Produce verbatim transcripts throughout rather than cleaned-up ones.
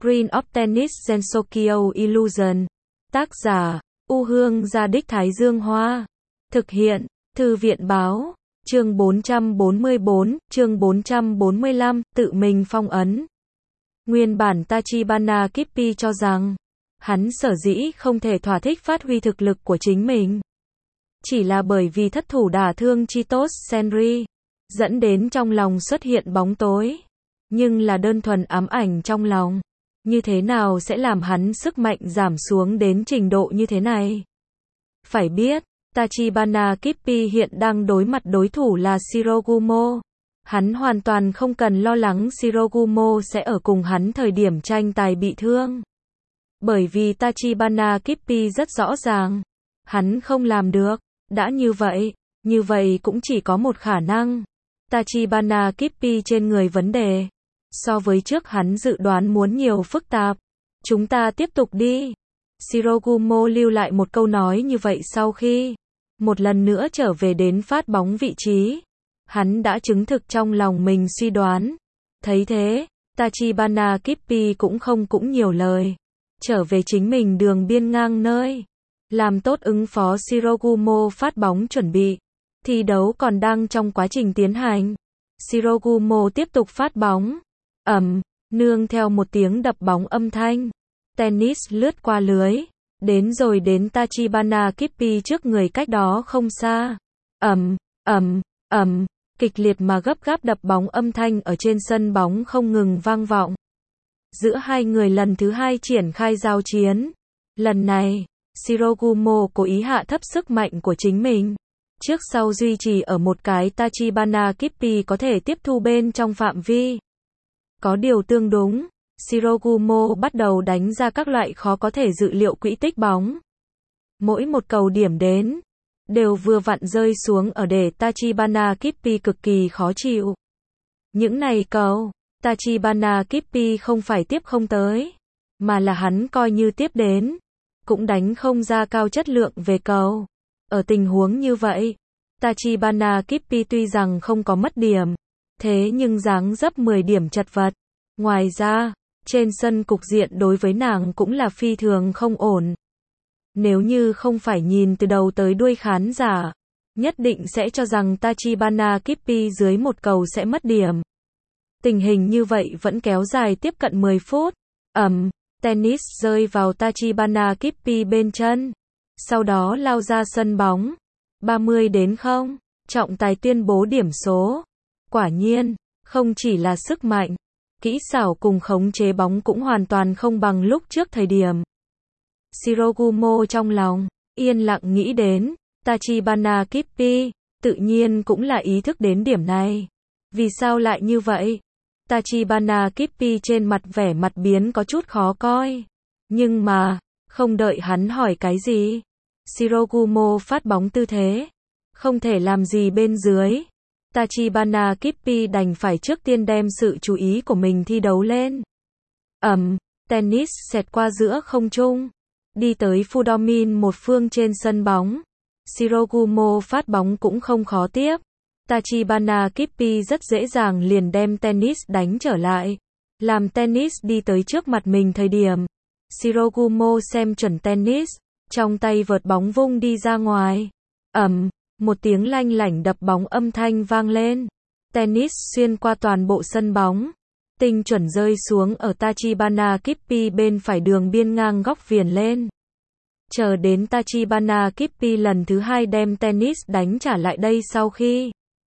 Green of Tennis Gensokyo Illusion. Tác giả, U Hương Gia Đích Thái Dương Hoa. Thực hiện, Thư viện Báo. Chương bốn trăm bốn mươi bốn, chương bốn trăm bốn mươi lăm, tự mình phong ấn. Nguyên bản Tachibana Kippi cho rằng, hắn sở dĩ không thể thỏa thích phát huy thực lực của chính mình. Chỉ là bởi vì thất thủ đả thương Chitos Senri, dẫn đến trong lòng xuất hiện bóng tối. Nhưng là đơn thuần ám ảnh trong lòng. Như thế nào sẽ làm hắn sức mạnh giảm xuống đến trình độ như thế này? Phải biết, Tachibana Kippi hiện đang đối mặt đối thủ là Shirogumo. Hắn hoàn toàn không cần lo lắng Shirogumo sẽ ở cùng hắn thời điểm tranh tài bị thương. Bởi vì Tachibana Kippi rất rõ ràng, hắn không làm được. Đã như vậy, như vậy cũng chỉ có một khả năng. Tachibana Kippi trên người vấn đề. So với trước hắn dự đoán muốn nhiều phức tạp. Chúng ta tiếp tục đi. Shirogumo lưu lại một câu nói như vậy sau khi một lần nữa trở về đến phát bóng vị trí. Hắn đã chứng thực trong lòng mình suy đoán. Thấy thế, Tachibana Kippi cũng không cũng nhiều lời. Trở về chính mình đường biên ngang nơi. Làm tốt ứng phó Shirogumo phát bóng chuẩn bị. Thi đấu còn đang trong quá trình tiến hành. Shirogumo tiếp tục phát bóng. Ầm, nương theo một tiếng đập bóng âm thanh. Tennis lướt qua lưới. Đến rồi đến Tachibana Kippi trước người cách đó không xa. Ầm, ầm, ầm, kịch liệt mà gấp gáp đập bóng âm thanh ở trên sân bóng không ngừng vang vọng. Giữa hai người lần thứ hai triển khai giao chiến. Lần này, Shirogumo cố ý hạ thấp sức mạnh của chính mình. Trước sau duy trì ở một cái Tachibana Kippi có thể tiếp thu bên trong phạm vi. Có điều tương đúng, Shirogumo bắt đầu đánh ra các loại khó có thể dự liệu quỹ tích bóng. Mỗi một cầu điểm đến, đều vừa vặn rơi xuống ở để Tachibana Kippi cực kỳ khó chịu. Những này cầu, Tachibana Kippi không phải tiếp không tới, mà là hắn coi như tiếp đến, cũng đánh không ra cao chất lượng về cầu. Ở tình huống như vậy, Tachibana Kippi tuy rằng không có mất điểm, thế nhưng dáng dấp mười điểm chật vật. Ngoài ra, trên sân cục diện đối với nàng cũng là phi thường không ổn. Nếu như không phải nhìn từ đầu tới đuôi khán giả, nhất định sẽ cho rằng Tachibana Kippi dưới một cầu sẽ mất điểm. Tình hình như vậy vẫn kéo dài tiếp cận mười phút. Ầm, tennis rơi vào Tachibana Kippi bên chân. Sau đó lao ra sân bóng. ba mươi đến không. Trọng tài tuyên bố điểm số. Quả nhiên, không chỉ là sức mạnh, kỹ xảo cùng khống chế bóng cũng hoàn toàn không bằng lúc trước thời điểm. Shirogumo trong lòng, yên lặng nghĩ đến, Tachibana Kippi, tự nhiên cũng là ý thức đến điểm này. Vì sao lại như vậy? Tachibana Kippi trên mặt vẻ mặt biến có chút khó coi. Nhưng mà, không đợi hắn hỏi cái gì. Shirogumo phát bóng tư thế. Không thể làm gì bên dưới. Tachibana Kippi đành phải trước tiên đem sự chú ý của mình thi đấu lên. Ầm, tennis xẹt qua giữa không trung. Đi tới Fudomin một phương trên sân bóng. Shirogumo phát bóng cũng không khó tiếp. Tachibana Kippi rất dễ dàng liền đem tennis đánh trở lại. Làm tennis đi tới trước mặt mình thời điểm. Shirogumo xem chuẩn tennis. Trong tay vợt bóng vung đi ra ngoài. Ầm, một tiếng lanh lảnh đập bóng âm thanh vang lên. Tennis xuyên qua toàn bộ sân bóng. Tinh chuẩn rơi xuống ở Tachibana Kippi bên phải đường biên ngang góc viền lên. Chờ đến Tachibana Kippi lần thứ hai đem tennis đánh trả lại đây sau khi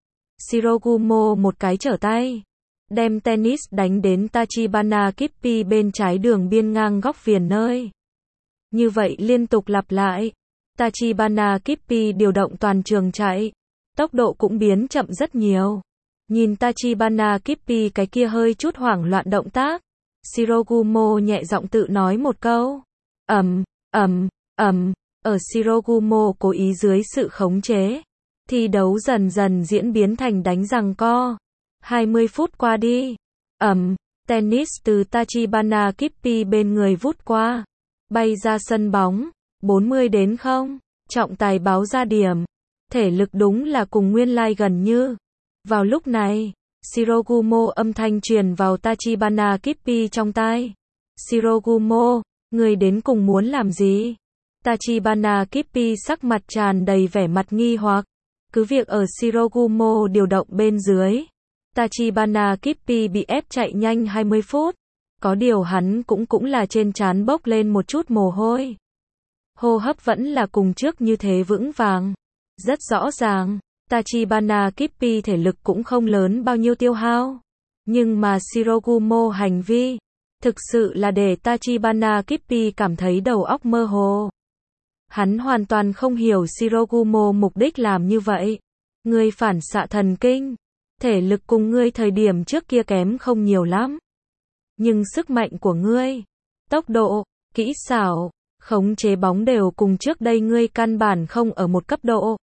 Shirogumo một cái trở tay. Đem tennis đánh đến Tachibana Kippi bên trái đường biên ngang góc viền nơi. Như vậy liên tục lặp lại. Tachibana Kippi điều động toàn trường chạy. Tốc độ cũng biến chậm rất nhiều. Nhìn Tachibana Kippi cái kia hơi chút hoảng loạn động tác. Shirogumo nhẹ giọng tự nói một câu. Ầm, ầm, ầm. Ở Shirogumo cố ý dưới sự khống chế. Thi đấu dần dần diễn biến thành đánh giằng co. hai mươi phút qua đi. Ầm, tennis từ Tachibana Kippi bên người vút qua. Bay ra sân bóng. bốn mươi đến không. Trọng tài báo ra điểm. Thể lực đúng là cùng nguyên lai gần như. Vào lúc này, Shirogumo âm thanh truyền vào Tachibana Kippi trong tai. Shirogumo, ngươi đến cùng muốn làm gì? Tachibana Kippi sắc mặt tràn đầy vẻ mặt nghi hoặc. Cứ việc ở Shirogumo điều động bên dưới, Tachibana Kippi bị ép chạy nhanh hai mươi phút. Có điều hắn cũng cũng là trên trán bốc lên một chút mồ hôi. Hô hấp vẫn là cùng trước như thế vững vàng. Rất rõ ràng, Tachibana Kippi thể lực cũng không lớn bao nhiêu tiêu hao. Nhưng mà Shirogumo hành vi, thực sự là để Tachibana Kippi cảm thấy đầu óc mơ hồ. Hắn hoàn toàn không hiểu Shirogumo mục đích làm như vậy. Ngươi phản xạ thần kinh, thể lực cùng ngươi thời điểm trước kia kém không nhiều lắm. Nhưng sức mạnh của ngươi, tốc độ, kỹ xảo, khống chế bóng đều cùng trước đây ngươi căn bản không ở một cấp độ.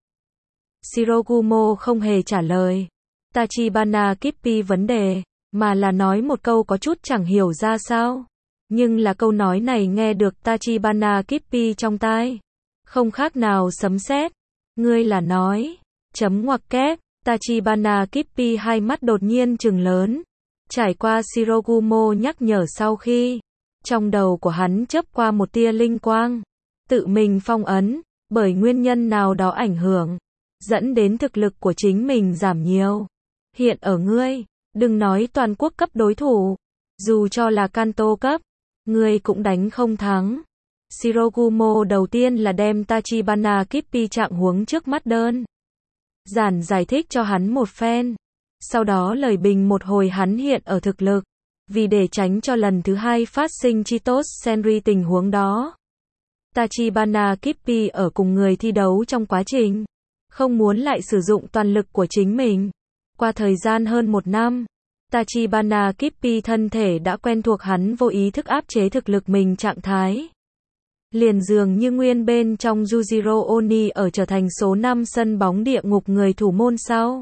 Shirogumo không hề trả lời Tachibana Kippi vấn đề, mà là nói một câu có chút chẳng hiểu ra sao. Nhưng là câu nói này nghe được Tachibana Kippi trong tai, không khác nào sấm sét. Ngươi là nói, chấm ngoặc kép, Tachibana Kippi hai mắt đột nhiên trừng lớn. Trải qua Shirogumo nhắc nhở sau khi, trong đầu của hắn chớp qua một tia linh quang. Tự mình phong ấn, bởi nguyên nhân nào đó ảnh hưởng, dẫn đến thực lực của chính mình giảm nhiều. Hiện ở ngươi, đừng nói toàn quốc cấp đối thủ, dù cho là Kanto cấp, ngươi cũng đánh không thắng. Shirogumo đầu tiên là đem Tachibana Kippi trạng huống trước mắt đơn giản giải thích cho hắn một phen. Sau đó lời bình một hồi hắn hiện ở thực lực. Vì để tránh cho lần thứ hai phát sinh Chitos Senri tình huống đó, Tachibana Kippi ở cùng người thi đấu trong quá trình, không muốn lại sử dụng toàn lực của chính mình. Qua thời gian hơn một năm, Tachibana Kippi thân thể đã quen thuộc hắn vô ý thức áp chế thực lực mình trạng thái. Liền dường như nguyên bên trong Yujiro Oni ở trở thành số năm sân bóng địa ngục người thủ môn sau.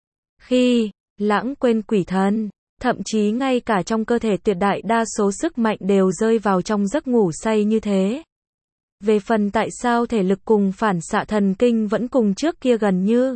Khi lãng quên quỷ thần, thậm chí ngay cả trong cơ thể tuyệt đại đa số sức mạnh đều rơi vào trong giấc ngủ say như thế. Về phần tại sao thể lực cùng phản xạ thần kinh vẫn cùng trước kia gần như,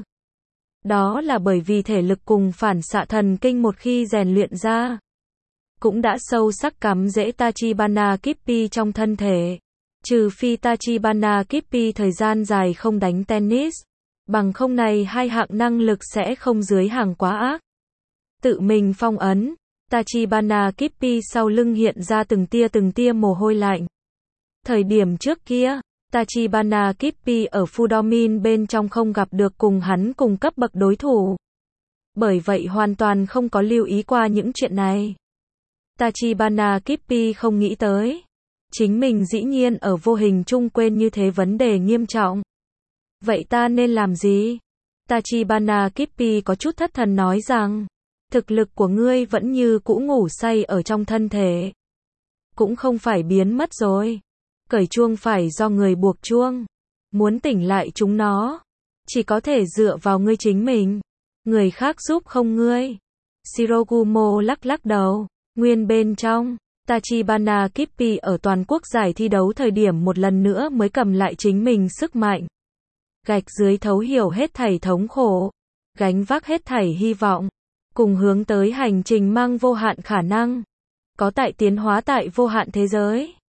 đó là bởi vì thể lực cùng phản xạ thần kinh một khi rèn luyện ra, cũng đã sâu sắc cắm rễ Tachibana Kippi trong thân thể. Trừ phi Tachibana Kippi thời gian dài không đánh tennis, bằng không này hai hạng năng lực sẽ không dưới hàng quá ác. Tự mình phong ấn, Tachibana Kippi sau lưng hiện ra từng tia từng tia mồ hôi lạnh. Thời điểm trước kia, Tachibana Kippi ở Fudomin bên trong không gặp được cùng hắn cùng cấp bậc đối thủ. Bởi vậy hoàn toàn không có lưu ý qua những chuyện này. Tachibana Kippi không nghĩ tới, chính mình dĩ nhiên ở vô hình chung quên như thế vấn đề nghiêm trọng. Vậy ta nên làm gì? Tachibana Kippi có chút thất thần nói rằng, thực lực của ngươi vẫn như cũ ngủ say ở trong thân thể. Cũng không phải biến mất rồi. Cởi chuông phải do người buộc chuông. Muốn tỉnh lại chúng nó, chỉ có thể dựa vào ngươi chính mình. Người khác giúp không ngươi. Shirogumo lắc lắc đầu. Nguyên bên trong, Tachibana Kippi ở toàn quốc giải thi đấu thời điểm một lần nữa mới cầm lại chính mình sức mạnh. Gạch dưới thấu hiểu hết thảy thống khổ, gánh vác hết thảy hy vọng, cùng hướng tới hành trình mang vô hạn khả năng. Có tại tiến hóa tại vô hạn thế giới.